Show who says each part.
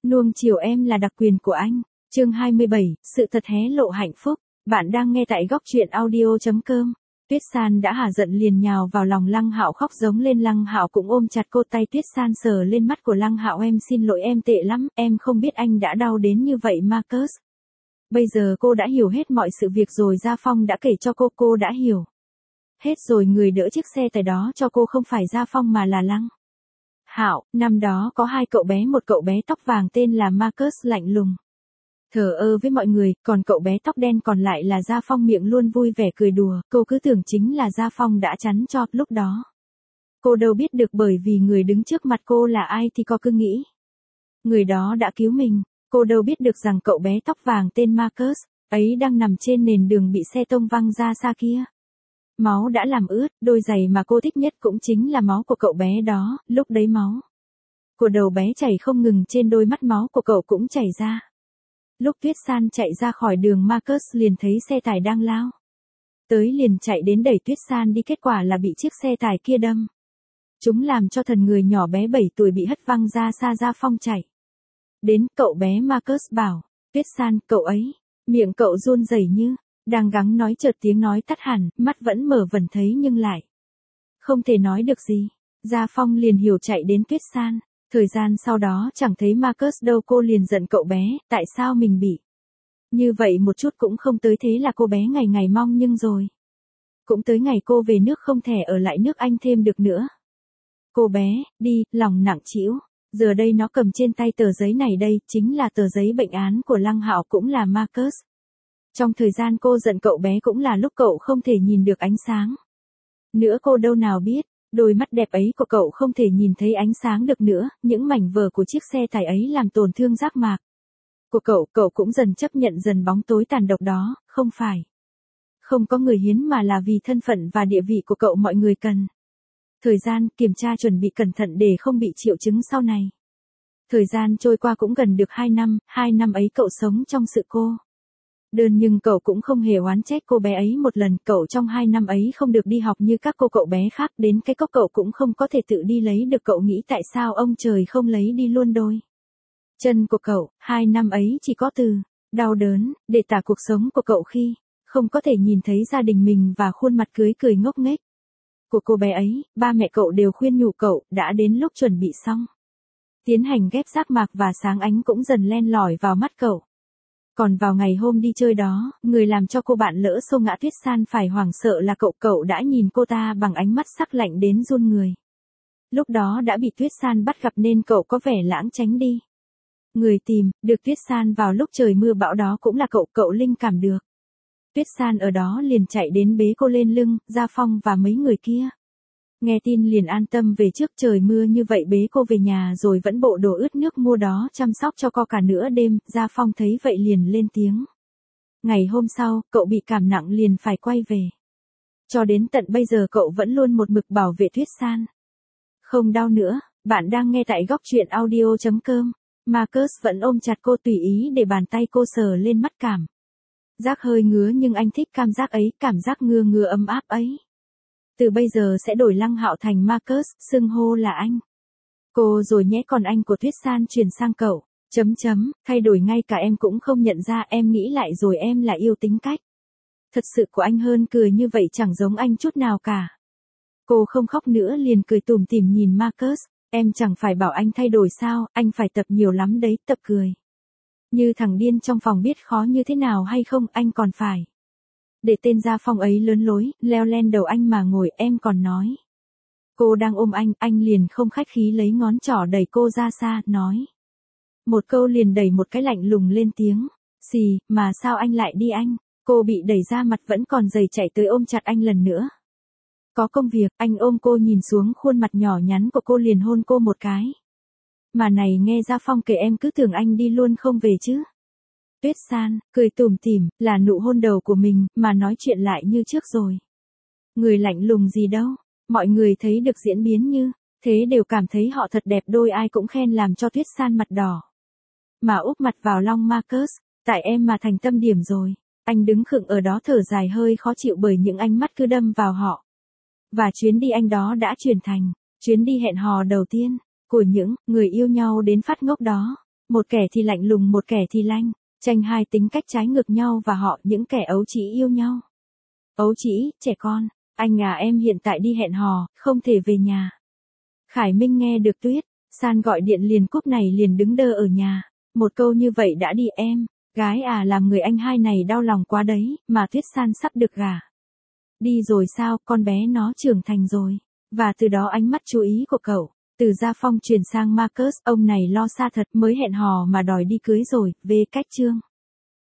Speaker 1: Nuông chiều em là đặc quyền của anh. Chương 27, sự thật hé lộ hạnh phúc. Bạn đang nghe tại góc truyện audio.com. Tuyết San đã hả giận liền nhào vào lòng Lăng Hạo khóc giống lên. Lăng Hạo cũng ôm chặt cô, tay Tuyết San sờ lên mắt của Lăng Hạo. Em xin lỗi, em tệ lắm, em không biết anh đã đau đến như vậy Marcus. Bây giờ cô đã hiểu hết mọi sự việc rồi, Gia Phong đã kể cho cô đã hiểu hết rồi. Người đỡ chiếc xe tải đó cho cô không phải Gia Phong mà là Lăng Hạo. Năm đó có hai cậu bé, một cậu bé tóc vàng tên là Marcus lạnh lùng, thờ ơ với mọi người, còn cậu bé tóc đen còn lại là Gia Phong, miệng luôn vui vẻ cười đùa. Cô cứ tưởng chính là Gia Phong đã chắn cho. Lúc đó cô đâu biết được, bởi vì người đứng trước mặt cô là ai thì cô cứ nghĩ người đó đã cứu mình. Cô đâu biết được rằng cậu bé tóc vàng tên Marcus ấy đang nằm trên nền đường bị xe tông văng ra xa kia. Máu đã làm ướt đôi giày mà cô thích nhất, cũng chính là máu của cậu bé đó. Lúc đấy máu của đầu bé chảy không ngừng, trên đôi mắt máu của cậu cũng chảy ra. Lúc Tuyết San chạy ra khỏi đường, Marcus liền thấy xe tải đang lao tới, liền chạy đến đẩy Tuyết San đi, kết quả là bị chiếc xe tải kia đâm chúng, làm cho thần người nhỏ bé 7 tuổi bị hất văng ra xa. Gia Phong chạy đến, cậu bé Marcus bảo Tuyết San, cậu ấy. Miệng cậu run rẩy như đang gắng nói, chợt tiếng nói tắt hẳn, mắt vẫn mở vẩn thấy nhưng lại không thể nói được gì. Gia Phong liền hiểu, chạy đến Tuyết San. Thời gian sau đó chẳng thấy Marcus đâu, cô liền giận cậu bé, tại sao mình bị như vậy một chút cũng không tới. Thế là cô bé ngày ngày mong, nhưng rồi cũng tới ngày cô về nước, không thể ở lại nước Anh thêm được nữa. Cô bé đi, lòng nặng trĩu. Giờ đây nó cầm trên tay tờ giấy này, đây chính là tờ giấy bệnh án của Lăng Hạo, cũng là Marcus. Trong thời gian cô giận cậu bé cũng là lúc cậu không thể nhìn được ánh sáng nữa. Cô đâu nào biết, đôi mắt đẹp ấy của cậu không thể nhìn thấy ánh sáng được nữa. Những mảnh vỡ của chiếc xe tải ấy làm tổn thương giác mạc của cậu cũng dần chấp nhận dần bóng tối tàn độc đó. Không phải không có người hiến, mà là vì thân phận và địa vị của cậu. Mọi người cần thời gian kiểm tra chuẩn bị cẩn thận để không bị triệu chứng sau này. Thời gian trôi qua cũng gần được 2 năm, 2 năm ấy cậu sống trong sự cô đơn, nhưng cậu cũng không hề oán trách cô bé ấy một lần. Cậu trong 2 năm ấy không được đi học như các cậu bé khác, đến cái cốc cậu cũng không có thể tự đi lấy được. Cậu nghĩ tại sao ông trời không lấy đi luôn đôi chân của cậu. 2 năm ấy chỉ có từ đau đớn để tả cuộc sống của cậu khi không có thể nhìn thấy gia đình mình và khuôn mặt cười ngốc nghếch của cô bé ấy. Ba mẹ cậu đều khuyên nhủ cậu, đã đến lúc chuẩn bị xong tiến hành ghép giác mạc, và sáng ánh cũng dần len lỏi vào mắt cậu. Còn vào ngày hôm đi chơi đó, người làm cho cô bạn lỡ xô ngã Tuyết San phải hoảng sợ là cậu đã nhìn cô ta bằng ánh mắt sắc lạnh đến run người. Lúc đó đã bị Tuyết San bắt gặp nên cậu có vẻ lãng tránh đi. Người tìm được Tuyết San vào lúc trời mưa bão đó cũng là cậu linh cảm được Tuyết San ở đó, liền chạy đến bế cô lên lưng. Gia Phong và mấy người kia nghe tin liền an tâm về trước. Trời mưa như vậy bế cô về nhà rồi vẫn bộ đồ ướt nước mua đó chăm sóc cho cô cả nửa đêm. Gia Phong thấy vậy liền lên tiếng. Ngày hôm sau, cậu bị cảm nặng liền phải quay về. Cho đến tận bây giờ cậu vẫn luôn một mực bảo vệ Tuyết San không đau nữa. Bạn đang nghe tại góc truyện audio.com. Marcus vẫn ôm chặt cô, tùy ý để bàn tay cô sờ lên mắt. Cảm giác hơi ngứa nhưng anh thích cảm giác ấy, cảm giác ngứa ấm áp ấy. Từ bây giờ sẽ đổi Lăng Hạo thành Marcus, xưng hô là anh cô rồi nhé. Còn anh của Tuyết San chuyển sang cậu. Thay đổi ngay cả em cũng không nhận ra. Em nghĩ lại rồi, em là yêu tính cách thật sự của anh hơn, cười như vậy chẳng giống anh chút nào cả. Cô không khóc nữa, liền cười tủm tỉm nhìn Marcus. Em chẳng phải bảo anh thay đổi sao, anh phải tập nhiều lắm đấy. Tập cười như thằng điên trong phòng, biết khó như thế nào hay không. Anh còn phải để tên Gia Phong ấy lớn lối, leo lên đầu anh mà ngồi. Em còn nói cô đang ôm anh liền không khách khí lấy ngón trỏ đẩy cô ra xa, nói một câu liền đẩy một cái, lạnh lùng lên tiếng. Xì, mà sao anh lại đi anh? Cô bị đẩy ra, mặt vẫn còn dày, chạy tới ôm chặt anh lần nữa. Có công việc. Anh ôm cô, nhìn xuống khuôn mặt nhỏ nhắn của cô liền hôn cô một cái. Mà này, nghe Gia Phong kể em cứ tưởng anh đi luôn không về chứ. Tuyết San cười tủm tỉm, là nụ hôn đầu của mình, mà nói chuyện lại như trước rồi. Người lạnh lùng gì đâu. Mọi người thấy được diễn biến như thế đều cảm thấy họ thật đẹp đôi, ai cũng khen, làm cho Tuyết San mặt đỏ mà úp mặt vào lòng Marcus. Tại em mà thành tâm điểm rồi. Anh đứng khựng ở đó thở dài, hơi khó chịu bởi những ánh mắt cứ đâm vào họ. Và chuyến đi anh đó đã chuyển thành chuyến đi hẹn hò đầu tiên của những người yêu nhau đến phát ngốc đó. Một kẻ thì lạnh lùng, một kẻ thì lanh, tranh hai tính cách trái ngược nhau và họ những kẻ ấu trĩ yêu nhau. Ấu trĩ, trẻ con, anh à em hiện tại đi hẹn hò, không thể về nhà. Khải Minh nghe được Tuyết San gọi điện liền cúp này liền đứng đơ ở nhà. Một câu như vậy đã đi em, gái à làm người anh hai này đau lòng quá đấy, mà Tuyết San sắp được gả. Đi rồi sao, con bé nó trưởng thành rồi. Và từ đó ánh mắt chú ý của cậu, từ Gia Phong chuyển sang Marcus, ông này lo xa thật mới hẹn hò mà đòi đi cưới rồi, về cách chương.